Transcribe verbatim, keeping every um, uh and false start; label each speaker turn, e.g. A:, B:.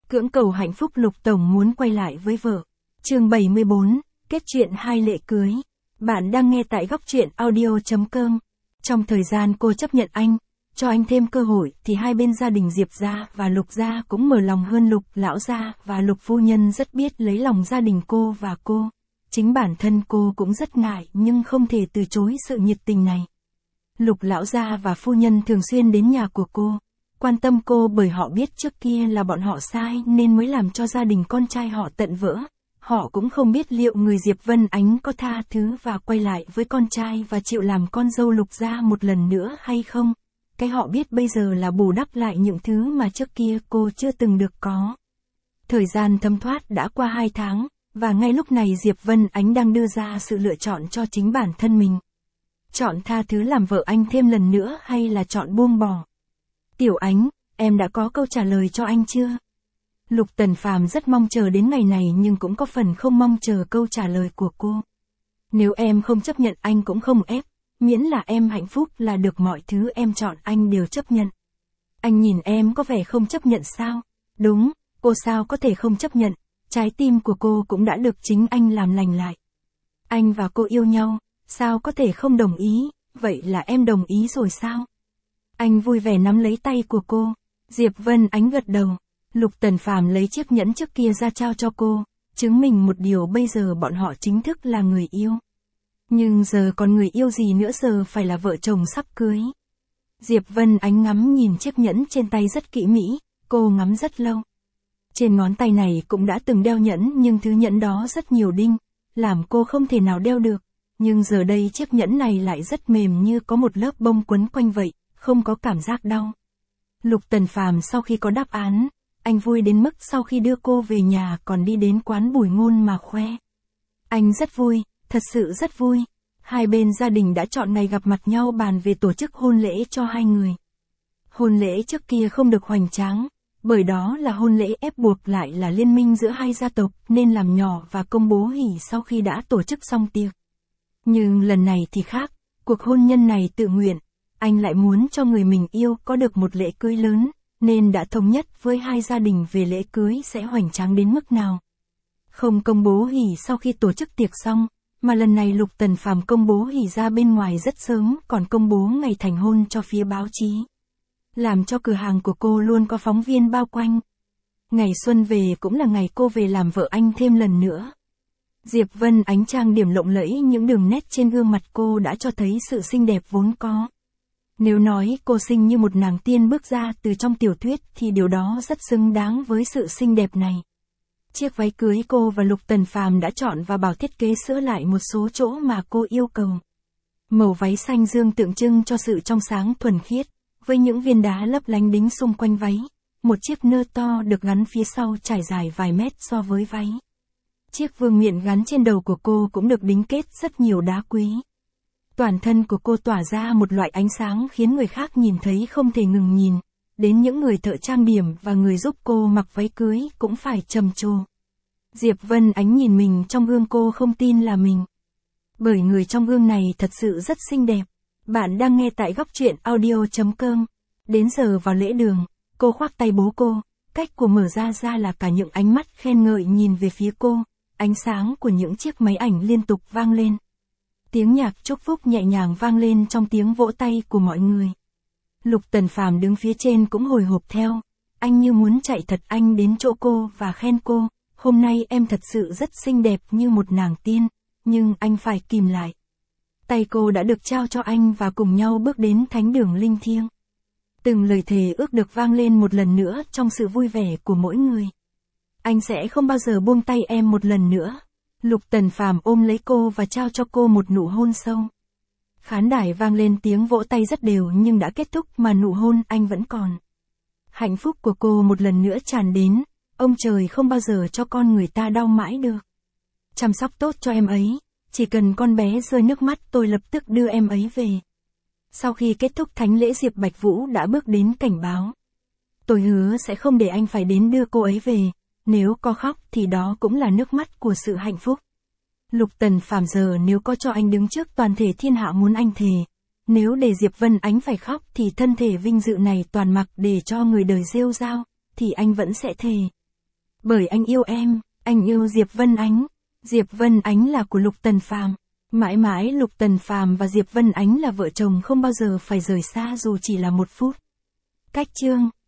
A: Cưỡng cầu hạnh phúc Lục Tổng muốn quay lại với vợ. Chương bảy mươi bốn, kết chuyện hai lễ cưới. Bạn đang nghe tại góc truyện audio chấm com. Trong thời gian cô chấp nhận anh, cho anh thêm cơ hội thì hai bên gia đình Diệp gia và Lục gia cũng mở lòng hơn. Lục lão gia và Lục phu nhân rất biết lấy lòng gia đình cô và cô. Chính bản thân cô cũng rất ngại nhưng không thể từ chối sự nhiệt tình này. Lục lão gia và phu nhân thường xuyên đến nhà của cô, quan tâm cô bởi họ biết trước kia là bọn họ sai nên mới làm cho gia đình con trai họ tận vỡ. Họ cũng không biết liệu người Diệp Vân Ánh có tha thứ và quay lại với con trai và chịu làm con dâu Lục gia một lần nữa hay không. Cái họ biết bây giờ là bù đắp lại những thứ mà trước kia cô chưa từng được có. Thời gian thấm thoát đã qua hai tháng, và ngay lúc này Diệp Vân Ánh đang đưa ra sự lựa chọn cho chính bản thân mình. Chọn tha thứ làm vợ anh thêm lần nữa hay là chọn buông bỏ? Tiểu Ánh, em đã có câu trả lời cho anh chưa? Lục Tần Phàm rất mong chờ đến ngày này nhưng cũng có phần không mong chờ câu trả lời của cô. Nếu em không chấp nhận anh cũng không ép, miễn là em hạnh phúc là được, mọi thứ em chọn anh đều chấp nhận. Anh nhìn em có vẻ không chấp nhận sao? Đúng, cô sao có thể không chấp nhận, trái tim của cô cũng đã được chính anh làm lành lại. Anh và cô yêu nhau, sao có thể không đồng ý, vậy là em đồng ý rồi sao? Anh vui vẻ nắm lấy tay của cô. Diệp Vân Ánh gật đầu. Lục Tần Phàm lấy chiếc nhẫn trước kia ra trao cho cô, chứng minh một điều bây giờ bọn họ chính thức là người yêu. Nhưng giờ còn người yêu gì nữa, giờ phải là vợ chồng sắp cưới. Diệp Vân Ánh ngắm nhìn chiếc nhẫn trên tay rất kỹ mỹ, cô ngắm rất lâu. Trên ngón tay này cũng đã từng đeo nhẫn nhưng thứ nhẫn đó rất nhiều đinh, làm cô không thể nào đeo được. Nhưng giờ đây chiếc nhẫn này lại rất mềm như có một lớp bông quấn quanh vậy, không có cảm giác đau. Lục Tần Phàm sau khi có đáp án, anh vui đến mức sau khi đưa cô về nhà còn đi đến quán Bùi Ngôn mà khoe. Anh rất vui, thật sự rất vui. Hai bên gia đình đã chọn ngày gặp mặt nhau bàn về tổ chức hôn lễ cho hai người. Hôn lễ trước kia không được hoành tráng, bởi đó là hôn lễ ép buộc lại là liên minh giữa hai gia tộc nên làm nhỏ và công bố hỉ sau khi đã tổ chức xong tiệc. Nhưng lần này thì khác, cuộc hôn nhân này tự nguyện, anh lại muốn cho người mình yêu có được một lễ cưới lớn, nên đã thống nhất với hai gia đình về lễ cưới sẽ hoành tráng đến mức nào. Không công bố hỉ sau khi tổ chức tiệc xong, mà lần này Lục Tần Phàm công bố hỉ ra bên ngoài rất sớm, còn công bố ngày thành hôn cho phía báo chí. Làm cho cửa hàng của cô luôn có phóng viên bao quanh. Ngày xuân về cũng là ngày cô về làm vợ anh thêm lần nữa. Diệp Vân Ánh trang điểm lộng lẫy, những đường nét trên gương mặt cô đã cho thấy sự xinh đẹp vốn có. Nếu nói cô xinh như một nàng tiên bước ra từ trong tiểu thuyết thì điều đó rất xứng đáng với sự xinh đẹp này. Chiếc váy cưới cô và Lục Tần Phàm đã chọn và bảo thiết kế sửa lại một số chỗ mà cô yêu cầu. Màu váy xanh dương tượng trưng cho sự trong sáng thuần khiết, với những viên đá lấp lánh đính xung quanh váy. Một chiếc nơ to được gắn phía sau trải dài vài mét so với váy. Chiếc vương miện gắn trên đầu của cô cũng được đính kết rất nhiều đá quý. Toàn thân của cô tỏa ra một loại ánh sáng khiến người khác nhìn thấy không thể ngừng nhìn. Đến những người thợ trang điểm và người giúp cô mặc váy cưới cũng phải trầm trồ. Diệp Vân Ánh nhìn mình trong gương, cô không tin là mình. Bởi người trong gương này thật sự rất xinh đẹp. Bạn đang nghe tại góc truyện audio chấm com. Đến giờ vào lễ đường, cô khoác tay bố cô, cách của mở ra ra là cả những ánh mắt khen ngợi nhìn về phía cô, ánh sáng của những chiếc máy ảnh liên tục vang lên. Tiếng nhạc chúc phúc nhẹ nhàng vang lên trong tiếng vỗ tay của mọi người. Lục Tần Phàm đứng phía trên cũng hồi hộp theo, anh như muốn chạy thật anh đến chỗ cô và khen cô, hôm nay em thật sự rất xinh đẹp như một nàng tiên, nhưng anh phải kìm lại. Tay cô đã được trao cho anh và cùng nhau bước đến thánh đường linh thiêng. Từng lời thề ước được vang lên một lần nữa trong sự vui vẻ của mỗi người. Anh sẽ không bao giờ buông tay em một lần nữa. Lục Tần Phàm ôm lấy cô và trao cho cô một nụ hôn sâu. Khán đài vang lên tiếng vỗ tay rất đều nhưng đã kết thúc mà nụ hôn anh vẫn còn. Hạnh phúc của cô một lần nữa tràn đến, ông trời không bao giờ cho con người ta đau mãi được. Chăm sóc tốt cho em ấy, chỉ cần con bé rơi nước mắt tôi lập tức đưa em ấy về. Sau khi kết thúc thánh lễ, Diệp Bạch Vũ đã bước đến cảnh báo. Tôi hứa sẽ không để anh phải đến đưa cô ấy về, nếu có khóc thì đó cũng là nước mắt của sự hạnh phúc. Lục Tần Phàm giờ nếu có cho anh đứng trước toàn thể thiên hạ muốn anh thề. Nếu để Diệp Vân Ánh phải khóc thì thân thể vinh dự này toàn mặc để cho người đời rêu rao, thì anh vẫn sẽ thề. Bởi anh yêu em, anh yêu Diệp Vân Ánh. Diệp Vân Ánh là của Lục Tần Phàm. Mãi mãi Lục Tần Phàm và Diệp Vân Ánh là vợ chồng không bao giờ phải rời xa dù chỉ là một phút. Cách chương